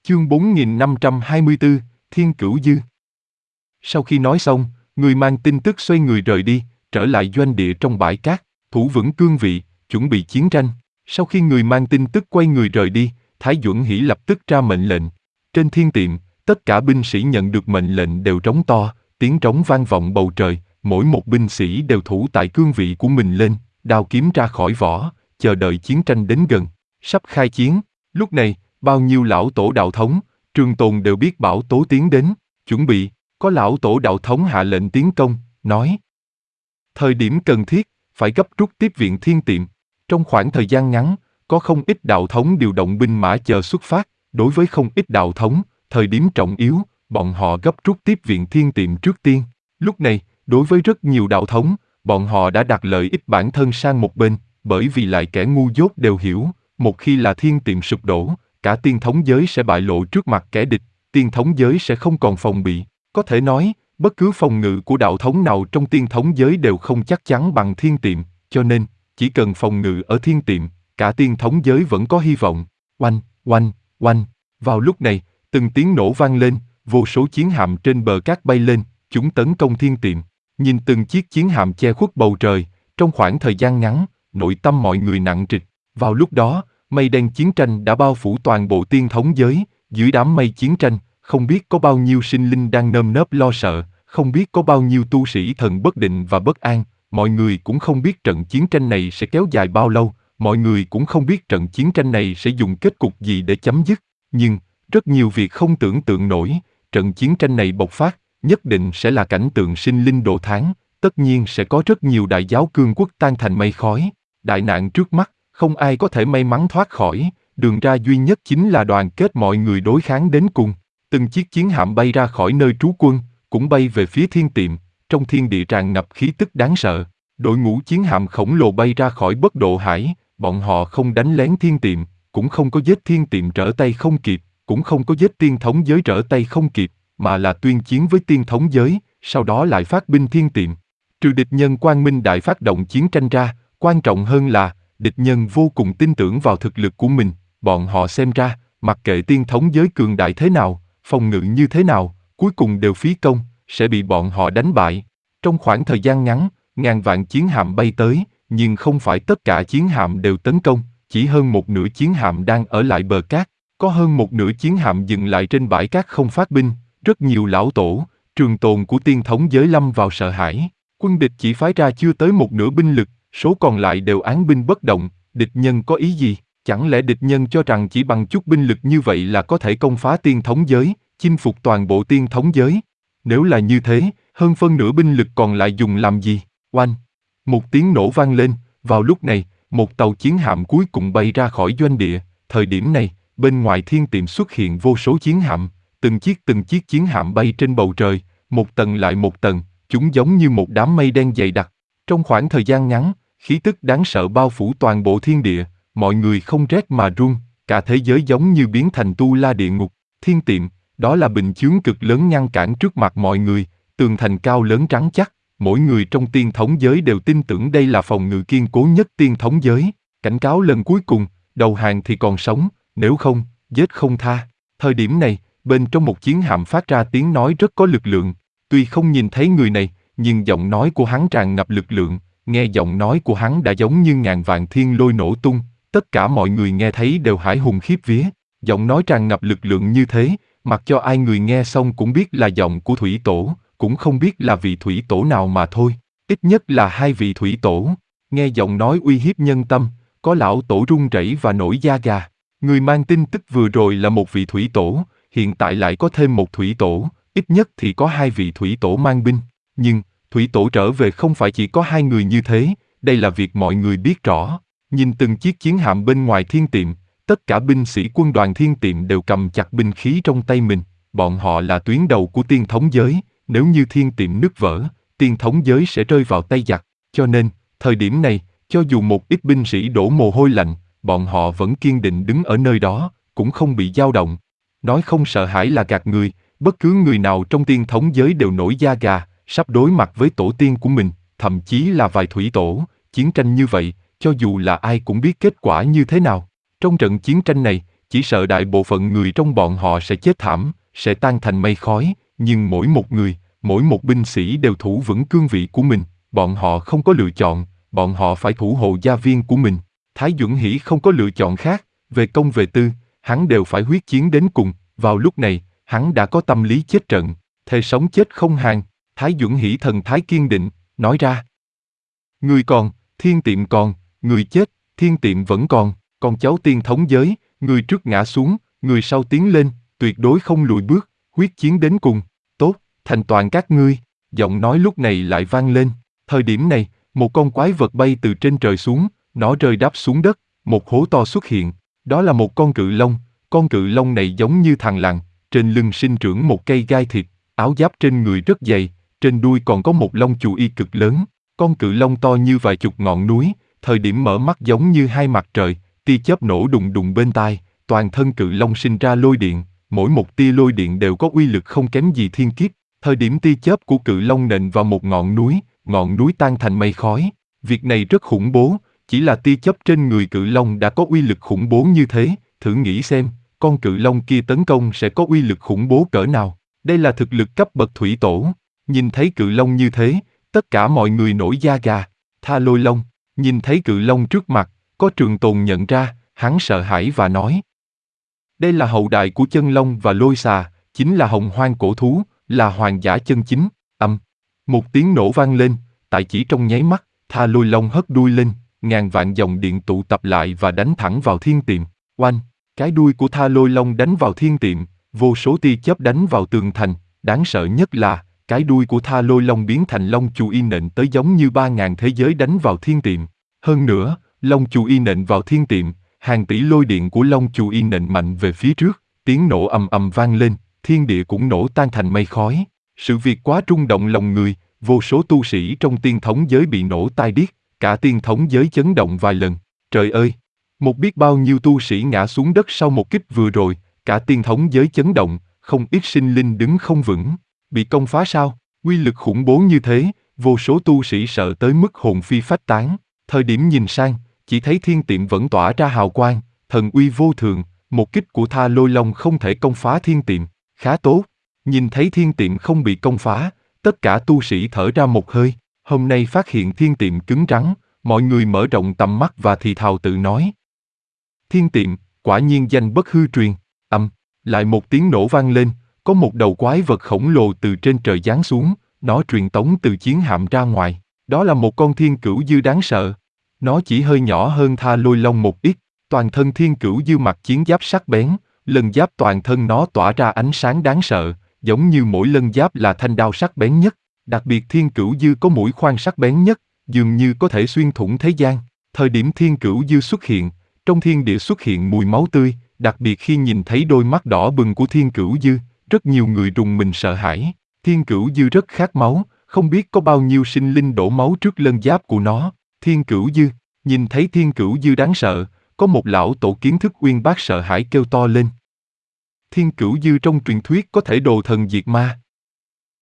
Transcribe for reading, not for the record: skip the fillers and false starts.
Chương 4524, Thiên Cửu Dư. Sau khi nói xong, người mang tin tức xoay người rời đi, trở lại doanh địa trong bãi cát, thủ vững cương vị, chuẩn bị chiến tranh. Sau khi người mang tin tức quay người rời đi, Thái Duẩn Hỷ lập tức ra mệnh lệnh. Trên thiên tiệm, tất cả binh sĩ nhận được mệnh lệnh đều trống to, tiếng trống vang vọng bầu trời, mỗi một binh sĩ đều thủ tại cương vị của mình lên, đao kiếm ra khỏi vỏ, chờ đợi chiến tranh đến gần. Sắp khai chiến. Lúc này, bao nhiêu lão tổ đạo thống, Trường Tồn đều biết Bảo Tố tiến đến, chuẩn bị. Có lão tổ đạo thống hạ lệnh tiến công, nói: thời điểm cần thiết, phải gấp rút tiếp viện thiên tiệm. Trong khoảng thời gian ngắn, có không ít đạo thống điều động binh mã chờ xuất phát. Đối với không ít đạo thống, thời điểm trọng yếu, bọn họ gấp rút tiếp viện thiên tiệm trước tiên. Lúc này, đối với rất nhiều đạo thống, bọn họ đã đặt lợi ích bản thân sang một bên, bởi vì lại kẻ ngu dốt đều hiểu, một khi là thiên tiệm sụp đổ, cả tiên thống giới sẽ bại lộ trước mặt kẻ địch, tiên thống giới sẽ không còn phòng bị. Có thể nói, bất cứ phòng ngự của đạo thống nào trong tiên thống giới đều không chắc chắn bằng thiên tiệm, cho nên, chỉ cần phòng ngự ở thiên tiệm, cả tiên thống giới vẫn có hy vọng. Oanh, oanh, oanh. Vào lúc này, từng tiếng nổ vang lên, vô số chiến hạm trên bờ cát bay lên, chúng tấn công thiên tiệm. Nhìn từng chiếc chiến hạm che khuất bầu trời, trong khoảng thời gian ngắn, nội tâm mọi người nặng trịch. Vào lúc đó, mây đen chiến tranh đã bao phủ toàn bộ tiên thống giới, dưới đám mây chiến tranh, không biết có bao nhiêu sinh linh đang nơm nớp lo sợ, không biết có bao nhiêu tu sĩ thần bất định và bất an, mọi người cũng không biết trận chiến tranh này sẽ kéo dài bao lâu, mọi người cũng không biết trận chiến tranh này sẽ dùng kết cục gì để chấm dứt, nhưng, rất nhiều việc không tưởng tượng nổi, trận chiến tranh này bộc phát, nhất định sẽ là cảnh tượng sinh linh độ tháng, tất nhiên sẽ có rất nhiều đại giáo cương quốc tan thành mây khói, đại nạn trước mắt, không ai có thể may mắn thoát khỏi, đường ra duy nhất chính là đoàn kết mọi người đối kháng đến cùng. Từng chiếc chiến hạm bay ra khỏi nơi trú quân, cũng bay về phía thiên tiệm, trong thiên địa tràn ngập khí tức đáng sợ. Đội ngũ chiến hạm khổng lồ bay ra khỏi Bất Độ Hải, bọn họ không đánh lén thiên tiệm, cũng không có giết thiên tiệm trở tay không kịp, cũng không có giết tiên thống giới trở tay không kịp, mà là tuyên chiến với tiên thống giới, sau đó lại phát binh thiên tiệm. Trừ địch nhân Quang Minh Đại phát động chiến tranh ra, quan trọng hơn là, địch nhân vô cùng tin tưởng vào thực lực của mình, bọn họ xem ra, mặc kệ tiên thống giới cường đại thế nào, phòng ngự như thế nào, cuối cùng đều phí công, sẽ bị bọn họ đánh bại. Trong khoảng thời gian ngắn, ngàn vạn chiến hạm bay tới, nhưng không phải tất cả chiến hạm đều tấn công, chỉ hơn một nửa chiến hạm đang ở lại bờ cát, có hơn một nửa chiến hạm dừng lại trên bãi cát không phát binh, rất nhiều lão tổ, trường tồn của tiên thống giới lâm vào sợ hãi. Quân địch chỉ phái ra chưa tới một nửa binh lực, số còn lại đều án binh bất động, địch nhân có ý gì? Chẳng lẽ địch nhân cho rằng chỉ bằng chút binh lực như vậy là có thể công phá tiên thống giới, chinh phục toàn bộ tiên thống giới? Nếu là như thế, hơn phân nửa binh lực còn lại dùng làm gì? Oanh! Một tiếng nổ vang lên, vào lúc này, một tàu chiến hạm cuối cùng bay ra khỏi doanh địa. Thời điểm này, bên ngoài thiên tiệm xuất hiện vô số chiến hạm, từng chiếc chiến hạm bay trên bầu trời, một tầng lại một tầng, chúng giống như một đám mây đen dày đặc. Trong khoảng thời gian ngắn, khí tức đáng sợ bao phủ toàn bộ thiên địa, mọi người không rét mà run, cả thế giới giống như biến thành tu la địa ngục. Thiên tiệm, đó là bình chướng cực lớn ngăn cản trước mặt mọi người, tường thành cao lớn trắng chắc, mỗi người trong tiên thống giới đều tin tưởng đây là phòng ngự kiên cố nhất tiên thống giới. Cảnh cáo lần cuối cùng, đầu hàng thì còn sống, nếu không, giết không tha. Thời điểm này, bên trong một chiến hạm phát ra tiếng nói rất có lực lượng, tuy không nhìn thấy người này, nhưng giọng nói của hắn tràn ngập lực lượng, nghe giọng nói của hắn đã giống như ngàn vạn thiên lôi nổ tung, tất cả mọi người nghe thấy đều hãi hùng khiếp vía. Giọng nói tràn ngập lực lượng như thế, mặc cho ai người nghe xong cũng biết là giọng của thủy tổ, cũng không biết là vị thủy tổ nào mà thôi, ít nhất là hai vị thủy tổ. Nghe giọng nói uy hiếp nhân tâm, có lão tổ run rẩy và nổi da gà. Người mang tin tức vừa rồi là một vị thủy tổ, hiện tại lại có thêm một thủy tổ, ít nhất thì có hai vị thủy tổ mang binh. Nhưng, thủy tổ trở về không phải chỉ có hai người như thế, đây là việc mọi người biết rõ. Nhìn từng chiếc chiến hạm bên ngoài thiên tiệm, tất cả binh sĩ quân đoàn thiên tiệm đều cầm chặt binh khí trong tay mình, bọn họ là tuyến đầu của tiên thống giới, nếu như thiên tiệm nứt vỡ, tiên thống giới sẽ rơi vào tay giặc, cho nên, thời điểm này, cho dù một ít binh sĩ đổ mồ hôi lạnh, bọn họ vẫn kiên định đứng ở nơi đó, cũng không bị dao động. Nói không sợ hãi là gạt người, bất cứ người nào trong tiên thống giới đều nổi da gà, sắp đối mặt với tổ tiên của mình, thậm chí là vài thủy tổ, chiến tranh như vậy, cho dù là ai cũng biết kết quả như thế nào. Trong trận chiến tranh này, chỉ sợ đại bộ phận người trong bọn họ sẽ chết thảm, sẽ tan thành mây khói, nhưng mỗi một người, mỗi một binh sĩ đều thủ vững cương vị của mình, bọn họ không có lựa chọn, bọn họ phải thủ hộ gia viên của mình. Thái Duẩn Hỷ không có lựa chọn khác, về công về tư, hắn đều phải huyết chiến đến cùng, vào lúc này, hắn đã có tâm lý chết trận, thề sống chết không hàng. Thái Duẩn Hỷ thần thái kiên định, nói ra. Người còn, thiên tiệm còn, người chết, thiên tiệm vẫn còn, con cháu tiên thống giới, người trước ngã xuống, người sau tiến lên, tuyệt đối không lùi bước, huyết chiến đến cùng. Tốt, thành toàn các ngươi. Giọng nói lúc này lại vang lên. Thời điểm này, một con quái vật bay từ trên trời xuống, nó rơi đáp xuống đất, một hố to xuất hiện. Đó là một con cự long. Con cự long này giống như thằn lằn, trên lưng sinh trưởng một cây gai thịt, áo giáp trên người rất dày, trên đuôi còn có một lông chù y cực lớn. Con cự long to như vài chục ngọn núi, thời điểm mở mắt giống như hai mặt trời, tia chớp nổ đùng đùng bên tai, toàn thân cự long sinh ra lôi điện, mỗi một tia lôi điện đều có uy lực không kém gì thiên kiếp. Thời điểm tia chớp của cự long nện vào một ngọn núi tan thành mây khói. Việc này rất khủng bố, chỉ là tia chớp trên người cự long đã có uy lực khủng bố như thế, thử nghĩ xem, con cự long kia tấn công sẽ có uy lực khủng bố cỡ nào. Đây là thực lực cấp bậc thủy tổ. Nhìn thấy cự long như thế, tất cả mọi người nổi da gà. Tha Lôi Long, nhìn thấy cự long trước mặt, có Trường Tồn nhận ra, hắn sợ hãi và nói. Đây là hậu đại của chân long và lôi xà, chính là hồng hoang cổ thú, là hoàng giả chân chính. Một tiếng nổ vang lên, tại chỉ trong nháy mắt, Tha Lôi Long hất đuôi lên, ngàn vạn dòng điện tụ tập lại và đánh thẳng vào thiên tiệm. Oanh, cái đuôi của Tha Lôi Long đánh vào thiên tiệm, vô số tia chớp đánh vào tường thành, đáng sợ nhất là, cái đuôi của Tha Lôi Long biến thành lông chù y nện tới giống như 3.000 thế giới đánh vào thiên tiệm. Hơn nữa, lông chù y nện vào thiên tiệm, hàng tỷ lôi điện của lông chù y nện mạnh về phía trước, tiếng nổ ầm ầm vang lên, thiên địa cũng nổ tan thành mây khói. Sự việc quá rung động lòng người, vô số tu sĩ trong tiên thống giới bị nổ tai điếc, cả tiên thống giới chấn động vài lần. Trời ơi! Một biết bao nhiêu tu sĩ ngã xuống đất sau một kích vừa rồi, cả tiên thống giới chấn động, không ít sinh linh đứng không vững. Bị công phá sao? Uy lực khủng bố như thế, vô số tu sĩ sợ tới mức hồn phi phách tán. Thời điểm nhìn sang, chỉ thấy thiên tiệm vẫn tỏa ra hào quang, thần uy vô thường, một kích của Tha Lôi Long không thể công phá thiên tiệm. Khá tốt. Nhìn thấy thiên tiệm không bị công phá, tất cả tu sĩ thở ra một hơi. Hôm nay phát hiện thiên tiệm cứng rắn, mọi người mở rộng tầm mắt và thì thào tự nói. Thiên tiệm, quả nhiên danh bất hư truyền. Lại một tiếng nổ vang lên, có một đầu quái vật khổng lồ từ trên trời giáng xuống, nó truyền tống từ chiến hạm ra ngoài. Đó là một con thiên cửu dư đáng sợ. Nó chỉ hơi nhỏ hơn Tha Lôi Long một ít, toàn thân thiên cửu dư mặc chiến giáp sắc bén, lân giáp toàn thân nó tỏa ra ánh sáng đáng sợ, giống như mỗi lân giáp là thanh đao sắc bén nhất. Đặc biệt thiên cửu dư có mũi khoan sắc bén nhất, dường như có thể xuyên thủng thế gian. Thời điểm thiên cửu dư xuất hiện, trong thiên địa xuất hiện mùi máu tươi, đặc biệt khi nhìn thấy đôi mắt đỏ bừng của thiên cửu dư, rất nhiều người rùng mình sợ hãi. Thiên cửu dư rất khát máu, không biết có bao nhiêu sinh linh đổ máu trước lân giáp của nó. Thiên cửu dư, nhìn thấy thiên cửu dư đáng sợ, có một lão tổ kiến thức uyên bác sợ hãi kêu to lên. Thiên cửu dư trong truyền thuyết có thể đồ thần diệt ma,